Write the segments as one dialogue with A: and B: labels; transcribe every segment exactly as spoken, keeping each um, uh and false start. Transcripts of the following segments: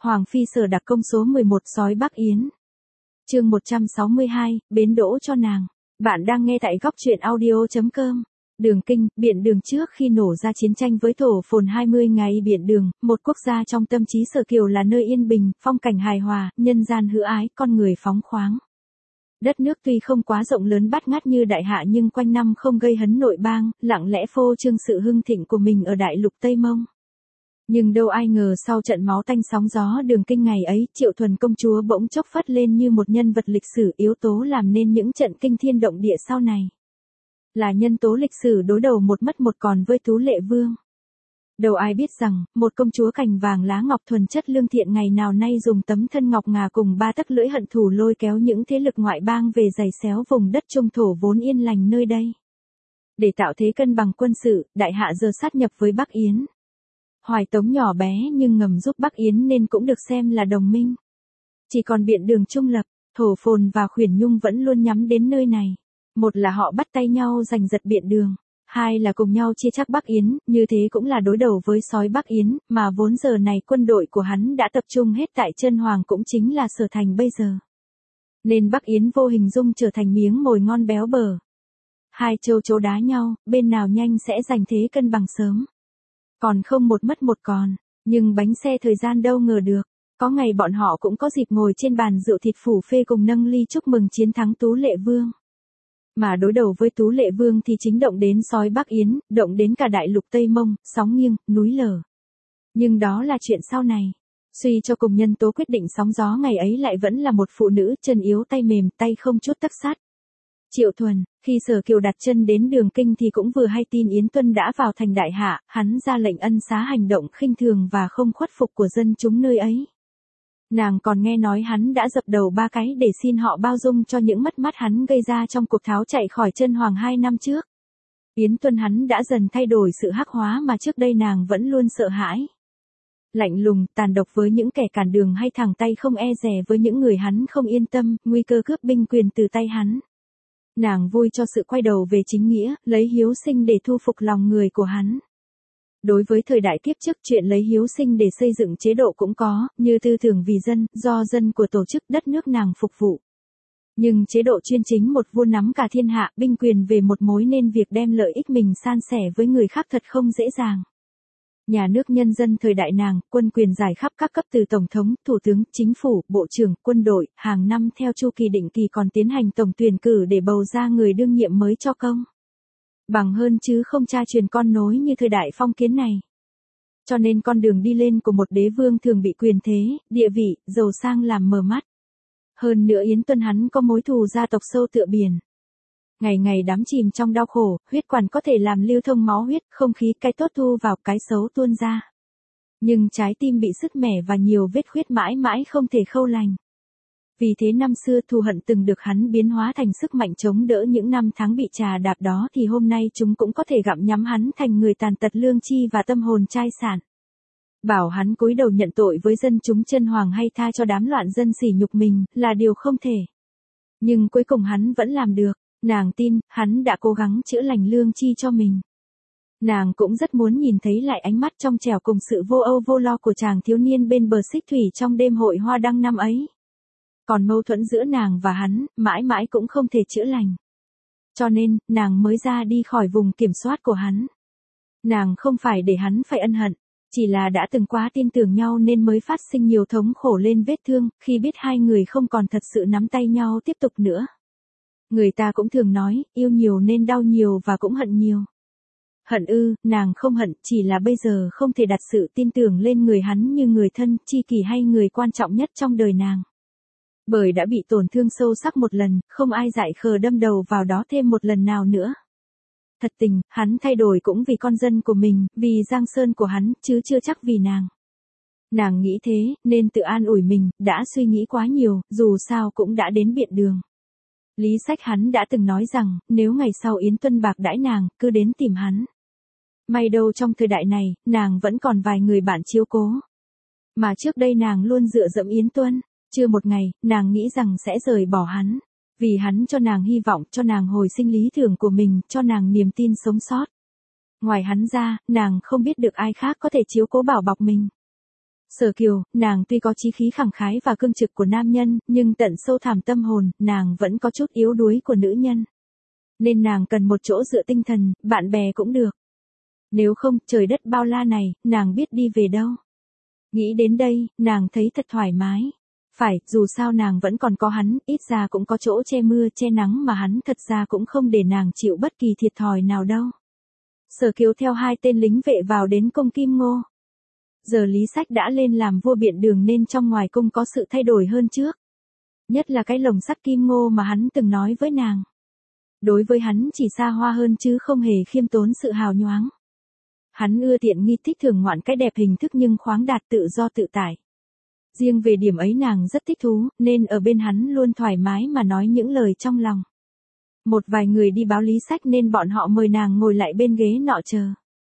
A: Hoàng phi sở đặc công số mười một sói Bắc Yến. Chương một trăm sáu mươi hai, bến đỗ cho nàng. Bạn đang nghe tại góc truyện audio chấm com. Đường Kinh, Biện Đường trước khi nổ ra chiến tranh với Thổ Phồn hai mươi ngày Biện Đường, một quốc gia trong tâm trí Sở Kiều là nơi yên bình, phong cảnh hài hòa, nhân gian hữu ái, con người phóng khoáng. Đất nước tuy không quá rộng lớn bát ngát như Đại Hạ nhưng quanh năm không gây hấn nội bang, lặng lẽ phô trương sự hưng thịnh của mình ở đại lục Tây Mông. Nhưng đâu ai ngờ sau trận máu tanh sóng gió Đường Kinh ngày ấy, Triệu Thuần công chúa bỗng chốc phất lên như một nhân vật lịch sử yếu tố làm nên những trận kinh thiên động địa sau này. Là nhân tố lịch sử đối đầu một mất một còn với Tú Lệ Vương. Đâu ai biết rằng, một công chúa cành vàng lá ngọc thuần chất lương thiện ngày nào nay dùng tấm thân ngọc ngà cùng ba tấc lưỡi hận thù lôi kéo những thế lực ngoại bang về giày xéo vùng đất trung thổ vốn yên lành nơi đây. Để tạo thế cân bằng quân sự, Đại Hạ giờ sát nhập với Bắc Yến. Hoài Tống nhỏ bé nhưng ngầm giúp Bắc Yến nên cũng được xem là đồng minh. Chỉ còn Biện Đường trung lập, Thổ Phồn và Khuyển Nhung vẫn luôn nhắm đến nơi này. Một là họ bắt tay nhau giành giật Biện Đường, hai là cùng nhau chia chắc Bắc Yến, như thế cũng là đối đầu với sói Bắc Yến, mà vốn giờ này quân đội của hắn đã tập trung hết tại Chân Hoàng cũng chính là Sở Thành bây giờ. Nên Bắc Yến vô hình dung trở thành miếng mồi ngon béo bở. Hai châu chấu đá nhau, bên nào nhanh sẽ giành thế cân bằng sớm. Còn không một mất một còn, nhưng bánh xe thời gian đâu ngờ được, có ngày bọn họ cũng có dịp ngồi trên bàn rượu thịt phủ phê cùng nâng ly chúc mừng chiến thắng Tú Lệ Vương. Mà đối đầu với Tú Lệ Vương thì chính động đến sói Bắc Yến, động đến cả đại lục Tây Mông, sóng nghiêng, núi lở. Nhưng đó là chuyện sau này. Suy cho cùng nhân tố quyết định sóng gió ngày ấy lại vẫn là một phụ nữ chân yếu tay mềm tay không chút tấc sắt. Triệu Thuần, khi Sở Kiều đặt chân đến Đường Kinh thì cũng vừa hay tin Yến Tuân đã vào thành Đại Hạ, hắn ra lệnh ân xá hành động khinh thường và không khuất phục của dân chúng nơi ấy. Nàng còn nghe nói hắn đã dập đầu ba cái để xin họ bao dung cho những mất mát hắn gây ra trong cuộc tháo chạy khỏi Chân Hoàng hai năm trước. Yến Tuân hắn đã dần thay đổi sự hắc hóa mà trước đây nàng vẫn luôn sợ hãi. Lạnh lùng, tàn độc với những kẻ cản đường hay thẳng tay không e dè với những người hắn không yên tâm, nguy cơ cướp binh quyền từ tay hắn. Nàng vui cho sự quay đầu về chính nghĩa, lấy hiếu sinh để thu phục lòng người của hắn. Đối với thời đại tiếp trước chuyện lấy hiếu sinh để xây dựng chế độ cũng có, như tư tưởng vì dân, do dân của tổ chức đất nước nàng phục vụ. Nhưng chế độ chuyên chính một vua nắm cả thiên hạ, binh quyền về một mối nên việc đem lợi ích mình san sẻ với người khác thật không dễ dàng. Nhà nước nhân dân thời đại nàng, quân quyền giải khắp các cấp từ tổng thống, thủ tướng, chính phủ, bộ trưởng, quân đội, hàng năm theo chu kỳ định kỳ còn tiến hành tổng tuyển cử để bầu ra người đương nhiệm mới cho công. Bằng hơn chứ không cha truyền con nối như thời đại phong kiến này. Cho nên con đường đi lên của một đế vương thường bị quyền thế, địa vị, giàu sang làm mờ mắt. Hơn nữa Yến Tuân hắn có mối thù gia tộc sâu tựa biển. Ngày ngày đắm chìm trong đau khổ, huyết quản có thể làm lưu thông máu huyết, không khí cái tốt thu vào cái xấu tuôn ra. Nhưng trái tim bị sứt mẻ và nhiều vết khuyết mãi mãi không thể khâu lành. Vì thế năm xưa thù hận từng được hắn biến hóa thành sức mạnh chống đỡ những năm tháng bị trà đạp đó thì hôm nay chúng cũng có thể gặm nhắm hắn thành người tàn tật lương chi và tâm hồn chai sạn. Bảo hắn cúi đầu nhận tội với dân chúng Chân Hoàng hay tha cho đám loạn dân sỉ nhục mình là điều không thể. Nhưng cuối cùng hắn vẫn làm được. Nàng tin, hắn đã cố gắng chữa lành lương chi cho mình. Nàng cũng rất muốn nhìn thấy lại ánh mắt trong trẻo cùng sự vô âu vô lo của chàng thiếu niên bên bờ xích thủy trong đêm hội hoa đăng năm ấy. Còn mâu thuẫn giữa nàng và hắn, mãi mãi cũng không thể chữa lành. Cho nên, nàng mới ra đi khỏi vùng kiểm soát của hắn. Nàng không phải để hắn phải ân hận, chỉ là đã từng quá tin tưởng nhau nên mới phát sinh nhiều thống khổ lên vết thương, khi biết hai người không còn thật sự nắm tay nhau tiếp tục nữa. Người ta cũng thường nói, yêu nhiều nên đau nhiều và cũng hận nhiều. Hận ư, nàng không hận, chỉ là bây giờ không thể đặt sự tin tưởng lên người hắn như người thân, tri kỷ hay người quan trọng nhất trong đời nàng. Bởi đã bị tổn thương sâu sắc một lần, không ai dại khờ đâm đầu vào đó thêm một lần nào nữa. Thật tình, hắn thay đổi cũng vì con dân của mình, vì Giang Sơn của hắn, chứ chưa chắc vì nàng. Nàng nghĩ thế, nên tự an ủi mình, đã suy nghĩ quá nhiều, dù sao cũng đã đến Biện Đường. Lý Sách hắn đã từng nói rằng, nếu ngày sau Yến Tuân bạc đãi nàng, cứ đến tìm hắn. May đâu trong thời đại này, nàng vẫn còn vài người bạn chiếu cố. Mà trước đây nàng luôn dựa dẫm Yến Tuân, chưa một ngày, nàng nghĩ rằng sẽ rời bỏ hắn. Vì hắn cho nàng hy vọng, cho nàng hồi sinh lý tưởng của mình, cho nàng niềm tin sống sót. Ngoài hắn ra, nàng không biết được ai khác có thể chiếu cố bảo bọc mình. Sở Kiều, nàng tuy có chí khí khẳng khái và cương trực của nam nhân, nhưng tận sâu thẳm tâm hồn, nàng vẫn có chút yếu đuối của nữ nhân. Nên nàng cần một chỗ dựa tinh thần, bạn bè cũng được. Nếu không, trời đất bao la này, nàng biết đi về đâu. Nghĩ đến đây, nàng thấy thật thoải mái. Phải, dù sao nàng vẫn còn có hắn, ít ra cũng có chỗ che mưa che nắng mà hắn thật ra cũng không để nàng chịu bất kỳ thiệt thòi nào đâu. Sở Kiều theo hai tên lính vệ vào đến cung Kim Ngô. Giờ Lý Sách đã lên làm vua Biện Đường nên trong ngoài cung có sự thay đổi hơn trước. Nhất là cái lồng sắt Kim Ngô mà hắn từng nói với nàng. Đối với hắn chỉ xa hoa hơn chứ không hề khiêm tốn sự hào nhoáng. Hắn ưa tiện nghi thích thưởng ngoạn cái đẹp hình thức nhưng khoáng đạt tự do tự tại. Riêng về điểm ấy nàng rất thích thú, nên ở bên hắn luôn thoải mái mà nói những lời trong lòng. Một vài người đi báo Lý Sách nên bọn họ mời nàng ngồi lại bên ghế nọ chờ.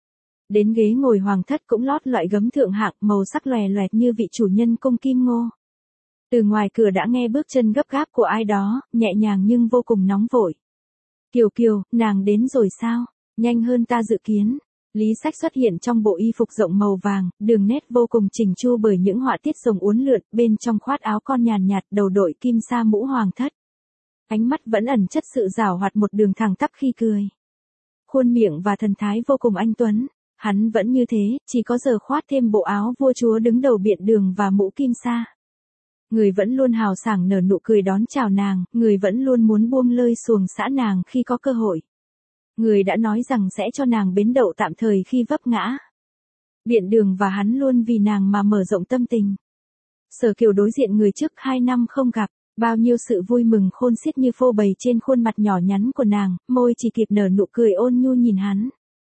A: Đến ghế ngồi hoàng thất cũng lót loại gấm thượng hạng màu sắc lòe loẹt như vị chủ nhân cung Kim Ngô. Từ ngoài cửa đã nghe bước chân gấp gáp của ai đó, nhẹ nhàng nhưng vô cùng nóng vội. Kiều Kiều, nàng đến rồi sao? Nhanh hơn ta dự kiến. Lý Sách xuất hiện trong bộ y phục rộng màu vàng, đường nét vô cùng chỉnh chu bởi những họa tiết rồng uốn lượn, bên trong khoác áo con nhàn nhạt, đầu đội kim sa mũ hoàng thất. Ánh mắt vẫn ẩn chất sự giảo hoạt một đường thẳng tắp khi cười. Khuôn miệng và thần thái vô cùng anh tuấn, hắn vẫn như thế, chỉ có giờ khoác thêm bộ áo vua chúa đứng đầu Biện Đường và mũ kim sa. Người vẫn luôn hào sảng nở nụ cười đón chào nàng, người vẫn luôn muốn buông lơi xuồng xã nàng khi có cơ hội. Người đã nói rằng sẽ cho nàng bến đậu tạm thời khi vấp ngã. Biện Đường và hắn luôn vì nàng mà mở rộng tâm tình. Sở Kiều đối diện người trước hai năm không gặp, bao nhiêu sự vui mừng khôn xiết như phô bày trên khuôn mặt nhỏ nhắn của nàng, môi chỉ kịp nở nụ cười ôn nhu nhìn hắn.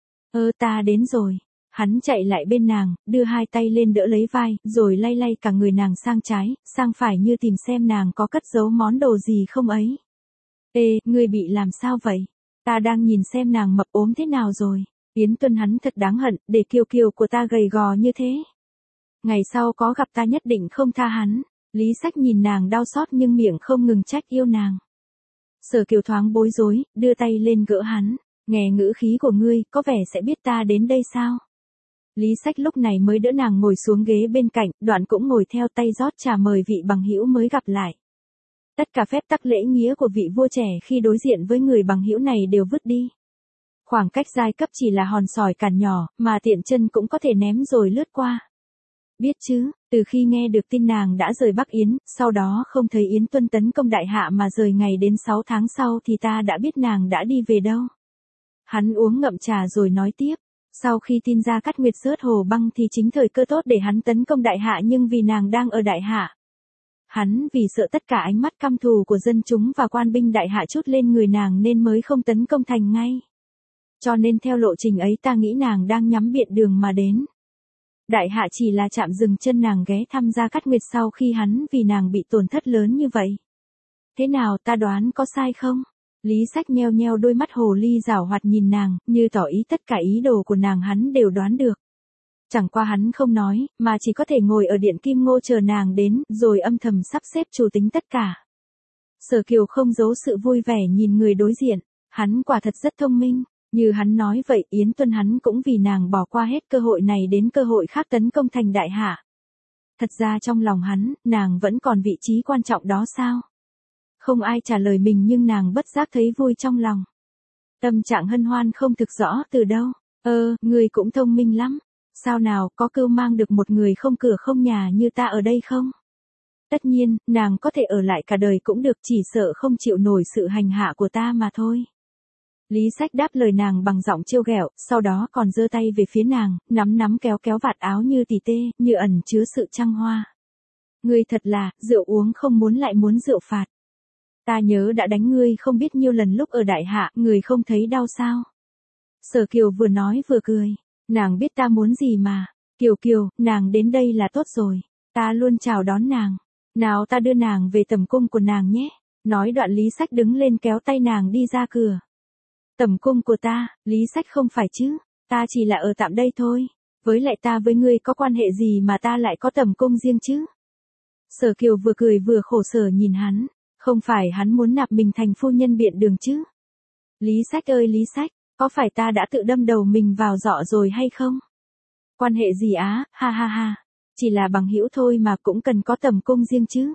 A: Ơ ta đến rồi. Hắn chạy lại bên nàng, đưa hai tay lên đỡ lấy vai, rồi lay lay cả người nàng sang trái, sang phải như tìm xem nàng có cất giấu món đồ gì không ấy. Ê, ngươi bị làm sao vậy? Ta đang nhìn xem nàng mập ốm thế nào rồi. Yến Tuân hắn thật đáng hận, để Kiều Kiều của ta gầy gò như thế. Ngày sau có gặp ta nhất định không tha hắn. Lý Sách nhìn nàng đau xót nhưng miệng không ngừng trách yêu nàng. Sở Kiều thoáng bối rối, đưa tay lên gỡ hắn. Nghe ngữ khí của ngươi, có vẻ sẽ biết ta đến đây sao? Lý Sách lúc này mới đỡ nàng ngồi xuống ghế bên cạnh, đoạn cũng ngồi theo tay rót trà mời vị bằng hữu mới gặp lại. Tất cả phép tắc lễ nghĩa của vị vua trẻ khi đối diện với người bằng hữu này đều vứt đi. Khoảng cách giai cấp chỉ là hòn sỏi cản nhỏ, mà tiện chân cũng có thể ném rồi lướt qua. Biết chứ, từ khi nghe được tin nàng đã rời Bắc Yến, sau đó không thấy Yến Tuân tấn công đại hạ mà rời ngày đến sáu tháng sau thì ta đã biết nàng đã đi về đâu. Hắn uống ngậm trà rồi nói tiếp. Sau khi tin ra Cát Nguyệt rớt hồ băng thì chính thời cơ tốt để hắn tấn công đại hạ nhưng vì nàng đang ở đại hạ. Hắn vì sợ tất cả ánh mắt căm thù của dân chúng và quan binh đại hạ trút lên người nàng nên mới không tấn công thành ngay. Cho nên theo lộ trình ấy ta nghĩ nàng đang nhắm Biện Đường mà đến. Đại hạ chỉ là chạm dừng chân nàng ghé thăm Gia Cát Nguyệt sau khi hắn vì nàng bị tổn thất lớn như vậy. Thế nào ta đoán có sai không? Lý Sách nheo nheo đôi mắt hồ ly giảo hoạt nhìn nàng, như tỏ ý tất cả ý đồ của nàng hắn đều đoán được. Chẳng qua hắn không nói, mà chỉ có thể ngồi ở điện Kim Ngô chờ nàng đến, rồi âm thầm sắp xếp chủ tính tất cả. Sở Kiều không giấu sự vui vẻ nhìn người đối diện, hắn quả thật rất thông minh, như hắn nói vậy Yến Tuân hắn cũng vì nàng bỏ qua hết cơ hội này đến cơ hội khác tấn công thành đại hạ. Thật ra trong lòng hắn, nàng vẫn còn vị trí quan trọng đó sao? Không ai trả lời mình nhưng nàng bất giác thấy vui trong lòng. Tâm trạng hân hoan không thực rõ từ đâu. Ơ, người cũng thông minh lắm. Sao nào, có cưu mang được một người không cửa không nhà như ta ở đây không? Tất nhiên, nàng có thể ở lại cả đời cũng được, chỉ sợ không chịu nổi sự hành hạ của ta mà thôi. Lý Sách đáp lời nàng bằng giọng trêu ghẹo, sau đó còn giơ tay về phía nàng, nắm nắm kéo kéo vạt áo như tỉ tê, như ẩn chứa sự trăng hoa. Ngươi thật là, rượu uống không muốn lại muốn rượu phạt. Ta nhớ đã đánh ngươi không biết nhiêu lần lúc ở đại hạ, người không thấy đau sao? Sở Kiều vừa nói vừa cười. Nàng biết ta muốn gì mà. Kiều Kiều, nàng đến đây là tốt rồi. Ta luôn chào đón nàng. Nào ta đưa nàng về tẩm cung của nàng nhé. Nói đoạn Lý Sách đứng lên kéo tay nàng đi ra cửa. Tẩm cung của ta, Lý Sách không phải chứ. Ta chỉ là ở tạm đây thôi. Với lại ta với ngươi có quan hệ gì mà ta lại có tẩm cung riêng chứ? Sở Kiều vừa cười vừa khổ sở nhìn hắn. Không phải hắn muốn nạp mình thành phu nhân Biện Đường chứ? Lý Sách ơi Lý Sách, có phải ta đã tự đâm đầu mình vào giọ rồi hay không? Quan hệ gì á, ha ha ha. Chỉ là bằng hữu thôi mà cũng cần có tầm cung riêng chứ.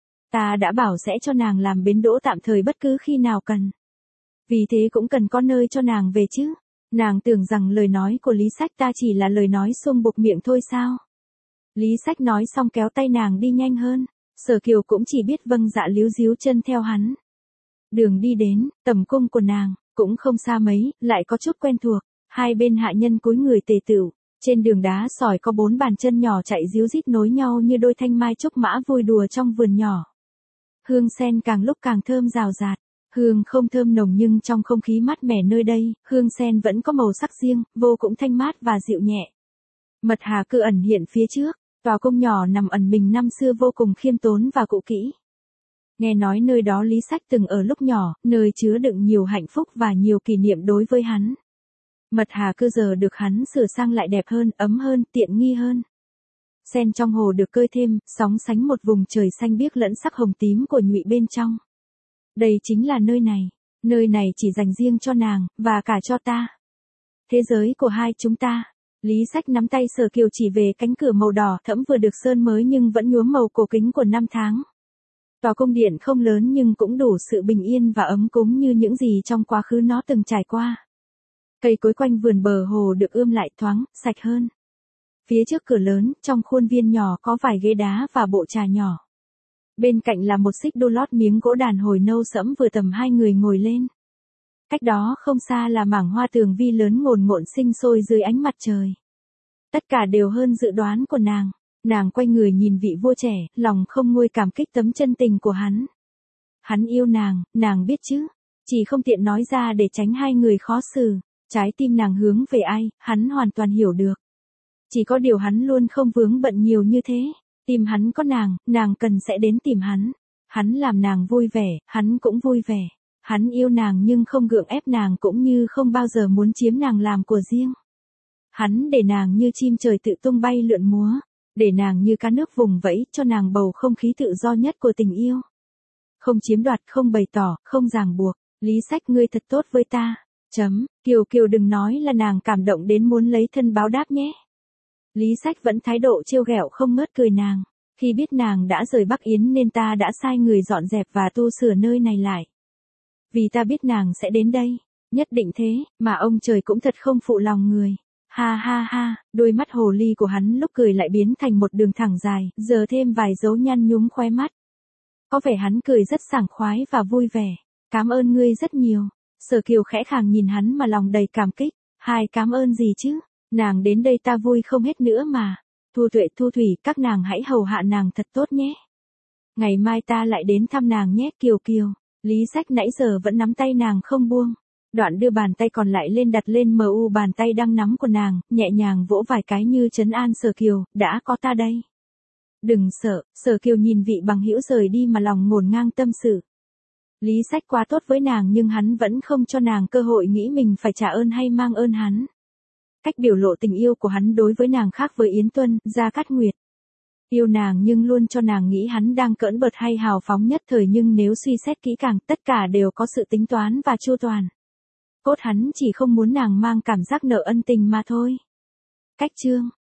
A: Ta đã bảo sẽ cho nàng làm bến đỗ tạm thời bất cứ khi nào cần. Vì thế cũng cần có nơi cho nàng về chứ. Nàng tưởng rằng lời nói của Lý Sách ta chỉ là lời nói xung bục miệng thôi sao? Lý Sách nói xong kéo tay nàng đi nhanh hơn. Sở Kiều cũng chỉ biết vâng dạ líu díu chân theo hắn. Đường đi đến, tầm cung của nàng, cũng không xa mấy, lại có chút quen thuộc. Hai bên hạ nhân cúi người tề tựu. Trên đường đá sỏi có bốn bàn chân nhỏ chạy díu dít nối nhau như đôi thanh mai trúc mã vui đùa trong vườn nhỏ. Hương sen càng lúc càng thơm rào rạt. Hương không thơm nồng nhưng trong không khí mát mẻ nơi đây, hương sen vẫn có màu sắc riêng, vô cùng thanh mát và dịu nhẹ. Mật Hà Cư ẩn hiện phía trước, tòa cung nhỏ nằm ẩn mình năm xưa vô cùng khiêm tốn và cũ kỹ. Nghe nói nơi đó Lý Sách từng ở lúc nhỏ, nơi chứa đựng nhiều hạnh phúc và nhiều kỷ niệm đối với hắn. Mật Hà Cư giờ được hắn sửa sang lại đẹp hơn, ấm hơn, tiện nghi hơn. Sen trong hồ được cơi thêm, sóng sánh một vùng trời xanh biếc lẫn sắc hồng tím của nhụy bên trong. Đây chính là nơi này, nơi này chỉ dành riêng cho nàng, và cả cho ta. Thế giới của hai chúng ta. Lý Sách nắm tay Sở Kiều chỉ về cánh cửa màu đỏ thẫm vừa được sơn mới nhưng vẫn nhuốm màu cổ kính của năm tháng. Tòa cung điện không lớn nhưng cũng đủ sự bình yên và ấm cúng như những gì trong quá khứ nó từng trải qua. Cây cối quanh vườn bờ hồ được ươm lại thoáng, sạch hơn. Phía trước cửa lớn, trong khuôn viên nhỏ có vài ghế đá và bộ trà nhỏ. Bên cạnh là một xích đu lót miếng gỗ đàn hồi nâu sẫm vừa tầm hai người ngồi lên. Cách đó không xa là mảng hoa tường vi lớn ngồn ngộn sinh sôi dưới ánh mặt trời. Tất cả đều hơn dự đoán của nàng. Nàng quay người nhìn vị vua trẻ, lòng không nguôi cảm kích tấm chân tình của hắn. Hắn yêu nàng, nàng biết chứ. Chỉ không tiện nói ra để tránh hai người khó xử. Trái tim nàng hướng về ai, hắn hoàn toàn hiểu được. Chỉ có điều hắn luôn không vướng bận nhiều như thế. Tìm hắn có nàng, nàng cần sẽ đến tìm hắn. Hắn làm nàng vui vẻ, hắn cũng vui vẻ. Hắn yêu nàng nhưng không gượng ép nàng cũng như không bao giờ muốn chiếm nàng làm của riêng. Hắn để nàng như chim trời tự tung bay lượn múa. Để nàng như cá nước vùng vẫy cho nàng bầu không khí tự do nhất của tình yêu. Không chiếm đoạt, không bày tỏ, không ràng buộc. Lý Sách ngươi thật tốt với ta. Chấm, Kiều Kiều đừng nói là nàng cảm động đến muốn lấy thân báo đáp nhé. Lý Sách vẫn thái độ trêu ghẹo không ngớt cười nàng. Khi biết nàng đã rời Bắc Yến nên ta đã sai người dọn dẹp và tu sửa nơi này lại. Vì ta biết nàng sẽ đến đây. Nhất định thế, mà ông trời cũng thật không phụ lòng người. Ha ha ha, đôi mắt hồ ly của hắn lúc cười lại biến thành một đường thẳng dài, giờ thêm vài dấu nhăn nhúm khóe mắt. Có vẻ hắn cười rất sảng khoái và vui vẻ. Cảm ơn ngươi rất nhiều. Sở Kiều khẽ khàng nhìn hắn mà lòng đầy cảm kích. Hai cảm ơn gì chứ? Nàng đến đây ta vui không hết nữa mà. Thu Tuệ Thu Thủy, các nàng hãy hầu hạ nàng thật tốt nhé. Ngày mai ta lại đến thăm nàng nhé Kiều Kiều. Lý Sách nãy giờ vẫn nắm tay nàng không buông. Đoạn đưa bàn tay còn lại lên đặt lên mu bàn tay đang nắm của nàng, nhẹ nhàng vỗ vài cái như trấn an Sở Kiều, đã có ta đây. Đừng sợ, Sở Kiều nhìn vị bằng hữu rời đi mà lòng ngổn ngang tâm sự. Lý Sách quá tốt với nàng nhưng hắn vẫn không cho nàng cơ hội nghĩ mình phải trả ơn hay mang ơn hắn. Cách biểu lộ tình yêu của hắn đối với nàng khác với Yến Tuân, Gia Cát Nguyệt. Yêu nàng nhưng luôn cho nàng nghĩ hắn đang cỡn bợt hay hào phóng nhất thời nhưng nếu suy xét kỹ càng tất cả đều có sự tính toán và chu toàn. Cốt hắn chỉ không muốn nàng mang cảm giác nợ ân tình mà thôi. Cách chương